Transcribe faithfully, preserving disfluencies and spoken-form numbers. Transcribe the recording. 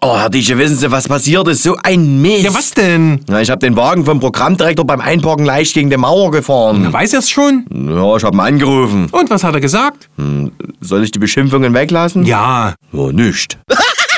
Oh, Herr Diesche, wissen Sie, was passiert ist? So ein Mist. Ja, was denn? Na, ich habe den Wagen vom Programmdirektor beim Einparken leicht gegen die Mauer gefahren. Weiß er's schon? Ja, ich habe ihn angerufen. Und was hat er gesagt? Soll ich die Beschimpfungen weglassen? Ja. Ja, nicht.